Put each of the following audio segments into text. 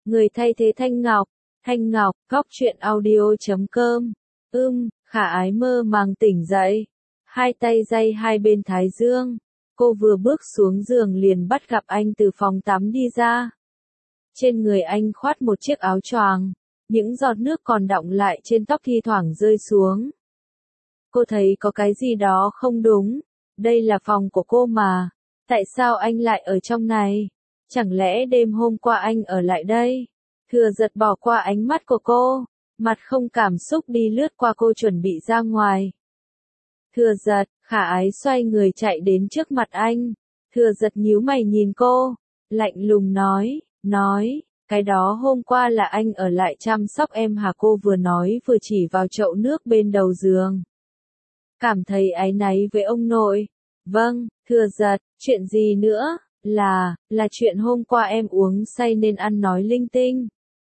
Người thay thế Thanh Ngọc, Góc Chuyện Audio.com. Khả Ái mơ màng tỉnh dậy, hai tay day hai bên thái dương. Cô vừa bước xuống giường liền bắt gặp anh từ phòng tắm đi ra. Trên người anh khoác một chiếc áo choàng, những giọt nước còn đọng lại trên tóc thi thoảng rơi xuống. Cô thấy có cái gì đó không đúng, đây là phòng của cô mà, tại sao anh lại ở trong này? Chẳng lẽ đêm hôm qua anh ở lại đây? Thừa Giật bỏ qua ánh mắt của cô, mặt không cảm xúc đi lướt qua cô chuẩn bị ra ngoài. Thừa Giật, Khả Ái xoay người chạy đến trước mặt anh. Thừa Giật nhíu mày nhìn cô, lạnh lùng nói, cái đó hôm qua là anh ở lại chăm sóc em hả? Cô vừa nói vừa chỉ vào chậu nước bên đầu giường. Cảm thấy áy náy với ông nội. Vâng, Thừa Giật, chuyện gì nữa? Là chuyện hôm qua em uống say nên ăn nói linh tinh.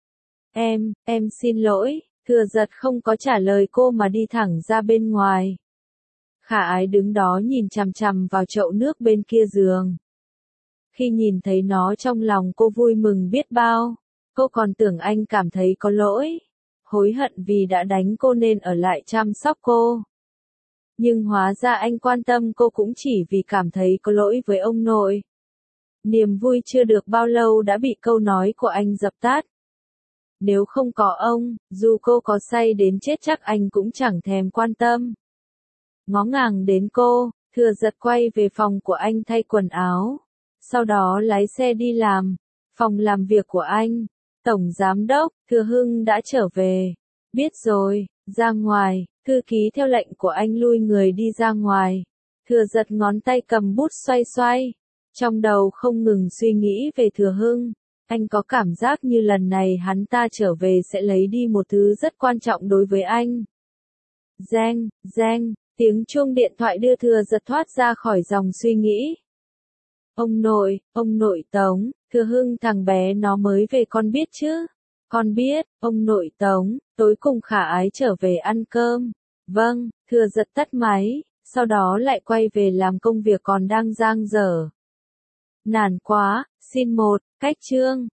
Em xin lỗi. Thừa Giật không có trả lời cô mà đi thẳng ra bên ngoài. Khả Ái đứng đó nhìn chằm chằm vào chậu nước bên kia giường. Khi nhìn thấy nó trong lòng cô vui mừng biết bao. Cô còn tưởng anh cảm thấy có lỗi, hối hận vì đã đánh cô nên ở lại chăm sóc cô. Nhưng hóa ra anh quan tâm cô cũng chỉ vì cảm thấy có lỗi với ông nội. Niềm vui chưa được bao lâu đã bị câu nói của anh dập tắt. Nếu không có ông, dù cô có say đến chết chắc anh cũng chẳng thèm quan tâm. Ngó ngàng đến cô, Thừa Giật quay về phòng của anh thay quần áo. Sau đó lái xe đi làm. Phòng làm việc của anh, Tổng Giám đốc, Thừa Hưng đã trở về. Biết rồi, ra ngoài. Thư ký theo lệnh của anh lui người đi ra ngoài. Thừa Giật ngón tay cầm bút xoay xoay. Trong đầu không ngừng suy nghĩ về Thừa Hưng. Anh có cảm giác như lần này hắn ta trở về sẽ lấy đi một thứ rất quan trọng đối với anh. Reng, tiếng chuông điện thoại đưa Thừa Giật thoát ra khỏi dòng suy nghĩ. Ông nội Tống, Thừa Hưng thằng bé nó mới về con biết chứ? Con biết, ông nội Tống, tối cùng Khả Ái trở về ăn cơm. Vâng, Thừa Giật tắt máy, sau đó lại quay về làm công việc còn đang dang dở. Nản quá, xin một, cách chương.